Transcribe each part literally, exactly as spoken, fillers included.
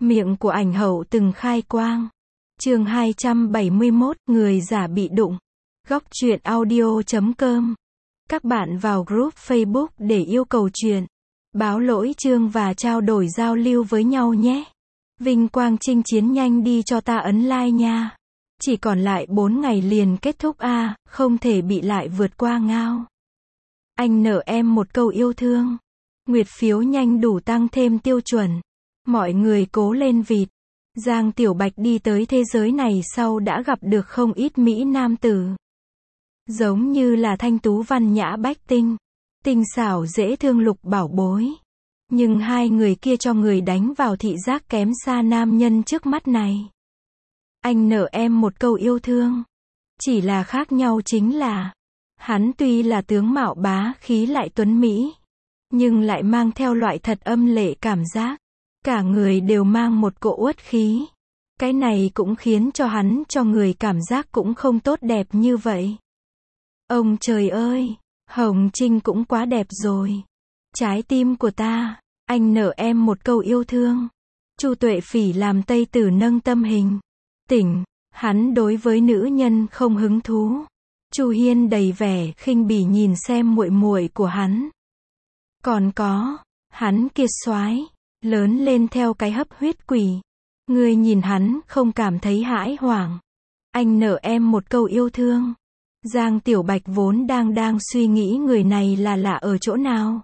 Miệng của ảnh hậu từng khai quang. Chương hai trăm bảy mươi mốt, người giả bị đụng. Góc truyện audio chấm com. Các bạn vào group Facebook để yêu cầu truyện, báo lỗi chương và trao đổi giao lưu với nhau nhé. Vinh quang chinh chiến, nhanh đi cho ta ấn like nha. Chỉ còn lại bốn ngày liền kết thúc a, à, không thể bị lại vượt qua ngao. Anh nợ em một câu yêu thương. Nguyệt phiếu nhanh đủ tăng thêm tiêu chuẩn. Mọi người cố lên vịt. Giang Tiểu Bạch đi tới thế giới này sau đã gặp được không ít mỹ nam tử. Giống như là thanh tú văn nhã bách tinh, tinh xảo dễ thương lục bảo bối. Nhưng hai người kia cho người đánh vào thị giác kém xa nam nhân trước mắt này. Anh nợ em một câu yêu thương. Chỉ là khác nhau chính là, hắn tuy là tướng mạo bá khí lại tuấn mỹ, nhưng lại mang theo loại thật âm lệ cảm giác. Cả người đều mang một cỗ uất khí. Cái này cũng khiến cho hắn cho người cảm giác cũng không tốt đẹp như vậy. Ông trời ơi, Hồng Trinh cũng quá đẹp rồi. Trái tim của ta, anh nợ em một câu yêu thương. Chu Tuệ Phỉ làm Tây Tử nâng tâm hình. Tỉnh, hắn đối với nữ nhân không hứng thú. Chu Hiên đầy vẻ khinh bỉ nhìn xem muội muội của hắn. Còn có, hắn kia soái, lớn lên theo cái hấp huyết quỷ. Ngươi nhìn hắn không cảm thấy hãi hoảng. Anh nợ em một câu yêu thương. Giang Tiểu Bạch vốn đang đang suy nghĩ người này là lạ ở chỗ nào.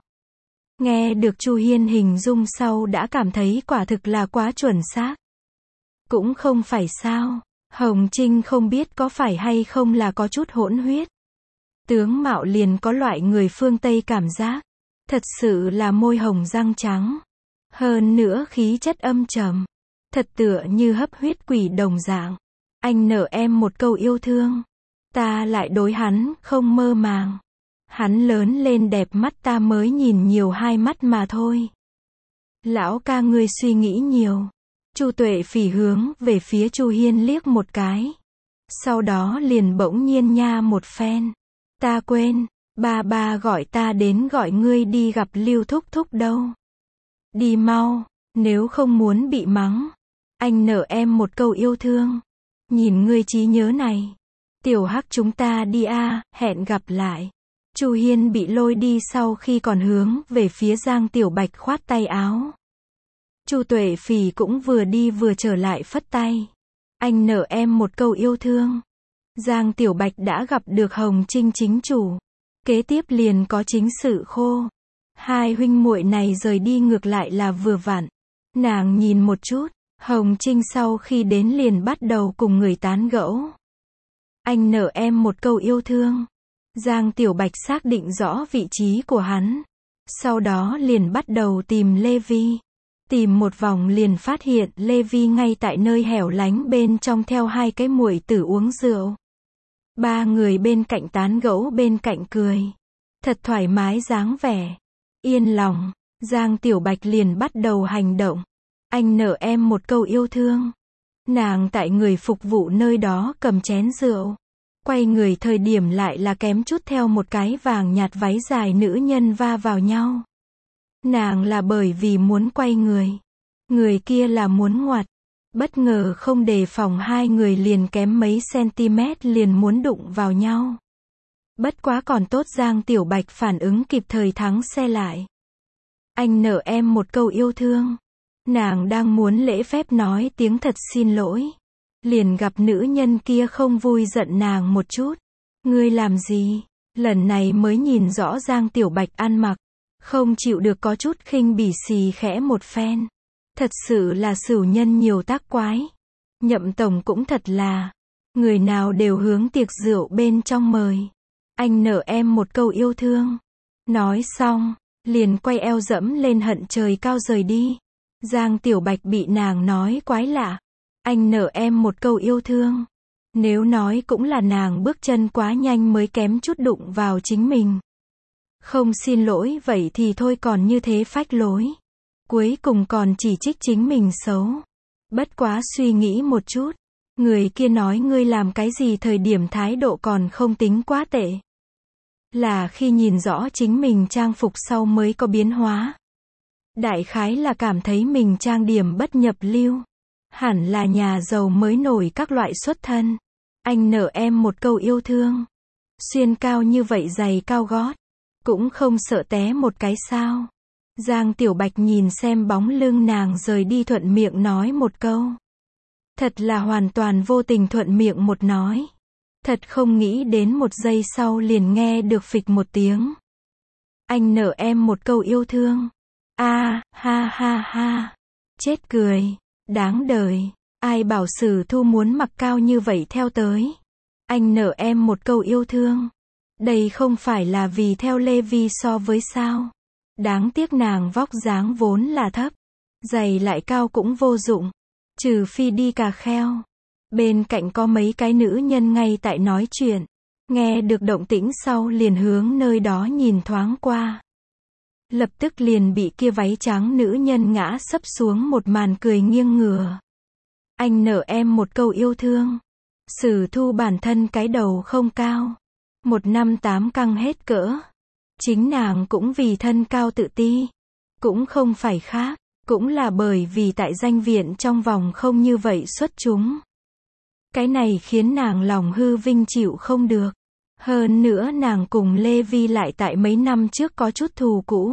Nghe được Chu Hiên hình dung sau đã cảm thấy quả thực là quá chuẩn xác. Cũng không phải sao. Hồng Trinh không biết có phải hay không là có chút hỗn huyết. Tướng mạo liền có loại người phương Tây cảm giác. Thật sự là môi hồng răng trắng. Hơn nữa khí chất âm trầm. Thật tựa như hấp huyết quỷ đồng dạng. Anh nợ em một câu yêu thương. Ta lại đối hắn không mơ màng. Hắn lớn lên đẹp mắt ta mới nhìn nhiều hai mắt mà thôi. Lão ca ngươi suy nghĩ nhiều. Chu Tuệ Phỉ hướng về phía Chu Hiên liếc một cái. Sau đó liền bỗng nhiên nha một phen. Ta quên, ba ba gọi ta đến gọi ngươi đi gặp Lưu Thúc Thúc đâu. Đi mau, nếu không muốn bị mắng. Anh nợ em một câu yêu thương. Nhìn ngươi trí nhớ này. Tiểu Hắc chúng ta đi a, à, hẹn gặp lại. Chu Hiên bị lôi đi sau khi còn hướng về phía Giang Tiểu Bạch khoát tay áo. Chu Tuệ Phỉ cũng vừa đi vừa trở lại phất tay. Anh nợ em một câu yêu thương. Giang Tiểu Bạch đã gặp được Hồng Trinh chính chủ. Kế tiếp liền có chính sự khô. Hai huynh muội này rời đi ngược lại là vừa vặn. Nàng nhìn một chút, Hồng Trinh sau khi đến liền bắt đầu cùng người tán gẫu. Anh nợ em một câu yêu thương. Giang Tiểu Bạch xác định rõ vị trí của hắn. Sau đó liền bắt đầu tìm Lê Vi. Tìm một vòng liền phát hiện Lê Vi ngay tại nơi hẻo lánh bên trong theo hai cái muội tử uống rượu. Ba người bên cạnh tán gẫu bên cạnh cười. Thật thoải mái dáng vẻ. Yên lòng, Giang Tiểu Bạch liền bắt đầu hành động. Anh nợ em một câu yêu thương. Nàng tại người phục vụ nơi đó cầm chén rượu. Quay người thời điểm lại là kém chút theo một cái vàng nhạt váy dài nữ nhân va vào nhau. Nàng là bởi vì muốn quay người. Người kia là muốn ngoặt. Bất ngờ không đề phòng hai người liền kém mấy cm liền muốn đụng vào nhau. Bất quá còn tốt Giang Tiểu Bạch phản ứng kịp thời thắng xe lại. Anh nợ em một câu yêu thương. Nàng đang muốn lễ phép nói tiếng thật xin lỗi. Liền gặp nữ nhân kia không vui giận nàng một chút. Ngươi làm gì? Lần này mới nhìn rõ Giang Tiểu Bạch ăn mặc. Không chịu được có chút khinh bỉ xì khẽ một phen. Thật sự là sửu nhân nhiều tác quái. Nhậm tổng cũng thật là. Người nào đều hướng tiệc rượu bên trong mời. Anh nợ em một câu yêu thương. Nói xong, liền quay eo dẫm lên hận trời cao rời đi. Giang Tiểu Bạch bị nàng nói quái lạ. Anh nợ em một câu yêu thương. Nếu nói cũng là nàng bước chân quá nhanh mới kém chút đụng vào chính mình. Không xin lỗi vậy thì thôi còn như thế phách lối. Cuối cùng còn chỉ trích chính mình xấu. Bất quá suy nghĩ một chút. Người kia nói ngươi làm cái gì thời điểm thái độ còn không tính quá tệ. Là khi nhìn rõ chính mình trang phục sau mới có biến hóa. Đại khái là cảm thấy mình trang điểm bất nhập lưu. Hẳn là nhà giàu mới nổi các loại xuất thân. Anh nợ em một câu yêu thương. Xuyên cao như vậy giày cao gót. Cũng không sợ té một cái sao. Giang Tiểu Bạch nhìn xem bóng lưng nàng rời đi thuận miệng nói một câu. Thật là hoàn toàn vô tình thuận miệng một nói. Thật không nghĩ đến một giây sau liền nghe được phịch một tiếng. Anh nợ em một câu yêu thương. A, ha ha ha. Chết cười. Đáng đời. Ai bảo Sử Thu muốn mặc cao như vậy theo tới. Anh nợ em một câu yêu thương. Đây không phải là vì theo Lê Vi so với sao. Đáng tiếc nàng vóc dáng vốn là thấp. Giày lại cao cũng vô dụng. Trừ phi đi cà kheo. Bên cạnh có mấy cái nữ nhân ngay tại nói chuyện. Nghe được động tĩnh sau liền hướng nơi đó nhìn thoáng qua. Lập tức liền bị kia váy trắng nữ nhân ngã sấp xuống một màn cười nghiêng ngửa. Anh nợ em một câu yêu thương. Sử Thu bản thân cái đầu không cao. Một năm tám căng hết cỡ. Chính nàng cũng vì thân cao tự ti. Cũng không phải khác. Cũng là bởi vì tại danh viện trong vòng không như vậy xuất chúng. Cái này khiến nàng lòng hư vinh chịu không được. Hơn nữa nàng cùng Lê Vi lại tại mấy năm trước có chút thù cũ.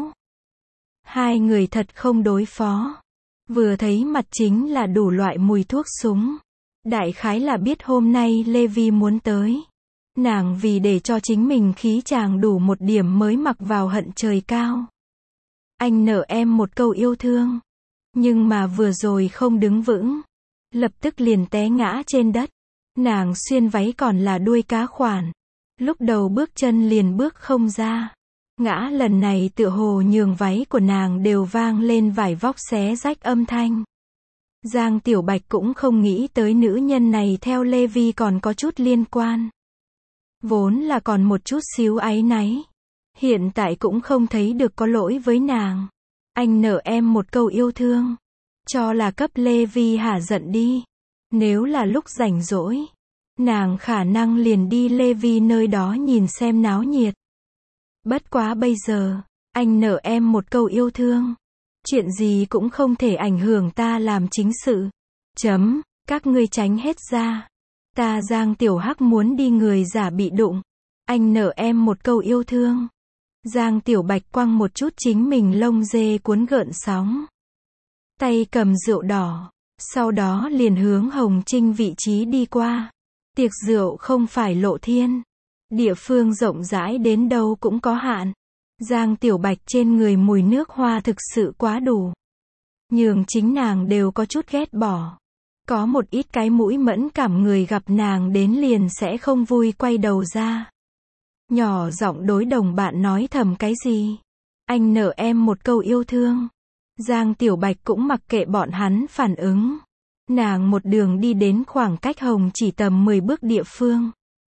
Hai người thật không đối phó. Vừa thấy mặt chính là đủ loại mùi thuốc súng. Đại khái là biết hôm nay Lê Vi muốn tới. Nàng vì để cho chính mình khí chàng đủ một điểm mới mặc vào hận trời cao. Anh nợ em một câu yêu thương. Nhưng mà vừa rồi không đứng vững. Lập tức liền té ngã trên đất. Nàng xuyên váy còn là đuôi cá khoản. Lúc đầu bước chân liền bước không ra. Ngã lần này tựa hồ nhường váy của nàng đều vang lên vải vóc xé rách âm thanh. Giang Tiểu Bạch cũng không nghĩ tới nữ nhân này theo Lê Vi còn có chút liên quan. Vốn là còn một chút xíu áy náy. Hiện tại cũng không thấy được có lỗi với nàng. Anh nợ em một câu yêu thương. Cho là cấp Lê Vi hả giận đi. Nếu là lúc rảnh rỗi. Nàng khả năng liền đi Lê Vi nơi đó nhìn xem náo nhiệt. Bất quá bây giờ, anh nợ em một câu yêu thương. Chuyện gì cũng không thể ảnh hưởng ta làm chính sự. Chấm, các ngươi tránh hết ra. Ta Giang Tiểu Hắc muốn đi người giả bị đụng. Anh nợ em một câu yêu thương. Giang Tiểu Bạch quăng một chút chính mình lông dê cuốn gợn sóng. Tay cầm rượu đỏ. Sau đó liền hướng Hồng Trinh vị trí đi qua. Tiệc rượu không phải lộ thiên. Địa phương rộng rãi đến đâu cũng có hạn. Giang Tiểu Bạch trên người mùi nước hoa thực sự quá đủ. Nhường chính nàng đều có chút ghét bỏ. Có một ít cái mũi mẫn cảm người gặp nàng đến liền sẽ không vui quay đầu ra. Nhỏ giọng đối đồng bạn nói thầm cái gì. Anh nợ em một câu yêu thương. Giang Tiểu Bạch cũng mặc kệ bọn hắn phản ứng. Nàng một đường đi đến khoảng cách Hồng chỉ tầm mười bước địa phương.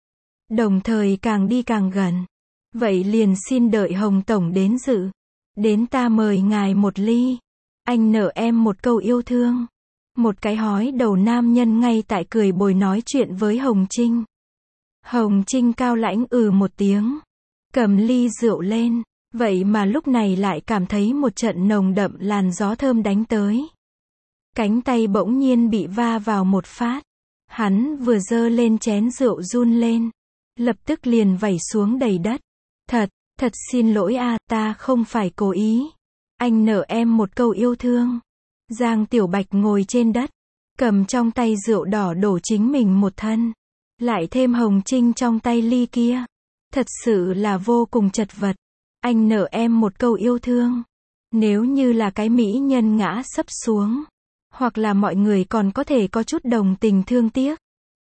Đồng thời càng đi càng gần. Vậy liền xin đợi Hồng Tổng đến dự. Đến ta mời ngài một ly. Anh nợ em một câu yêu thương. Một cái hói đầu nam nhân ngay tại cười bồi nói chuyện với Hồng Trinh. Hồng Trinh cao lãnh ừ một tiếng. Cầm ly rượu lên. Vậy mà lúc này lại cảm thấy một trận nồng đậm làn gió thơm đánh tới. Cánh tay bỗng nhiên bị va vào một phát. Hắn vừa giơ lên chén rượu run lên. Lập tức liền vẩy xuống đầy đất. Thật, thật xin lỗi a, ta không phải cố ý. Anh nợ em một câu yêu thương. Giang Tiểu Bạch ngồi trên đất. Cầm trong tay rượu đỏ đổ chính mình một thân. Lại thêm Hồng Trinh trong tay ly kia. Thật sự là vô cùng chật vật. Anh nợ em một câu yêu thương. Nếu như là cái mỹ nhân ngã sấp xuống. Hoặc là mọi người còn có thể có chút đồng tình thương tiếc.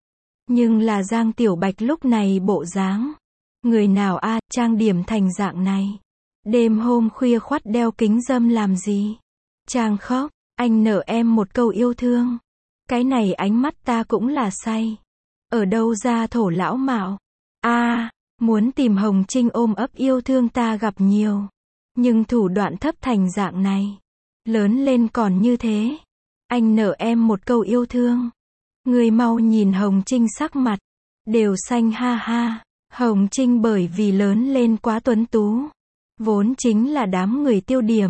Nhưng là Giang Tiểu Bạch lúc này bộ dáng. Người nào a, trang điểm thành dạng này. Đêm hôm khuya khoắt đeo kính râm làm gì? Trang khóc, anh nợ em một câu yêu thương. Cái này ánh mắt ta cũng là say. Ở đâu ra thổ lão mạo? A, muốn tìm Hồng Trinh ôm ấp yêu thương ta gặp nhiều. Nhưng thủ đoạn thấp thành dạng này. Lớn lên còn như thế. Anh nợ em một câu yêu thương. Người mau nhìn Hồng Trinh sắc mặt. Đều xanh ha ha. Hồng Trinh bởi vì lớn lên quá tuấn tú. Vốn chính là đám người tiêu điểm.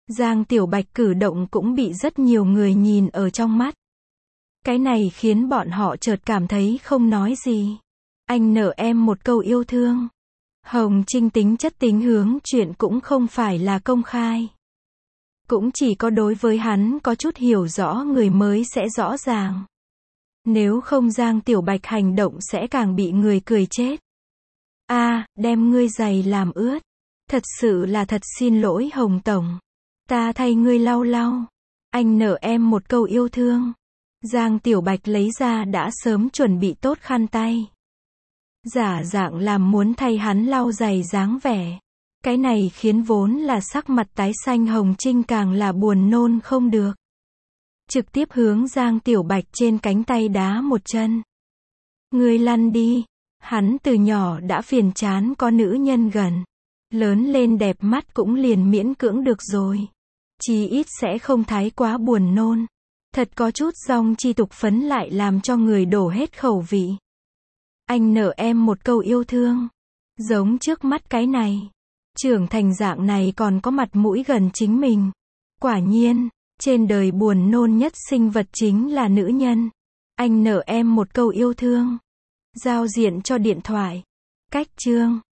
Giang Tiểu Bạch cử động cũng bị rất nhiều người nhìn ở trong mắt. Cái này khiến bọn họ chợt cảm thấy không nói gì. Anh nợ em một câu yêu thương. Hồng Trinh tính chất tính hướng chuyện cũng không phải là công khai. Cũng chỉ có đối với hắn có chút hiểu rõ người mới sẽ rõ ràng. Nếu không Giang Tiểu Bạch hành động sẽ càng bị người cười chết. A, à, đem ngươi giày làm ướt. Thật sự là thật xin lỗi Hồng Tổng. Ta thay ngươi lau lau. Anh nợ em một câu yêu thương. Giang Tiểu Bạch lấy ra đã sớm chuẩn bị tốt khăn tay. Giả dạng làm muốn thay hắn lau giày dáng vẻ. Cái này khiến vốn là sắc mặt tái xanh Hồng Trinh càng là buồn nôn không được. Trực tiếp hướng Giang Tiểu Bạch trên cánh tay đá một chân. Ngươi lăn đi. Hắn từ nhỏ đã phiền chán có nữ nhân gần. Lớn lên đẹp mắt cũng liền miễn cưỡng được rồi. Chí ít sẽ không thái quá buồn nôn. Thật có chút dong chi tục phấn lại làm cho người đổ hết khẩu vị. Anh nợ em một câu yêu thương. Giống trước mắt cái này. Trưởng thành dạng này còn có mặt mũi gần chính mình. Quả nhiên, trên đời buồn nôn nhất sinh vật chính là nữ nhân. Anh nợ em một câu yêu thương. Giao diện cho điện thoại. Cách chương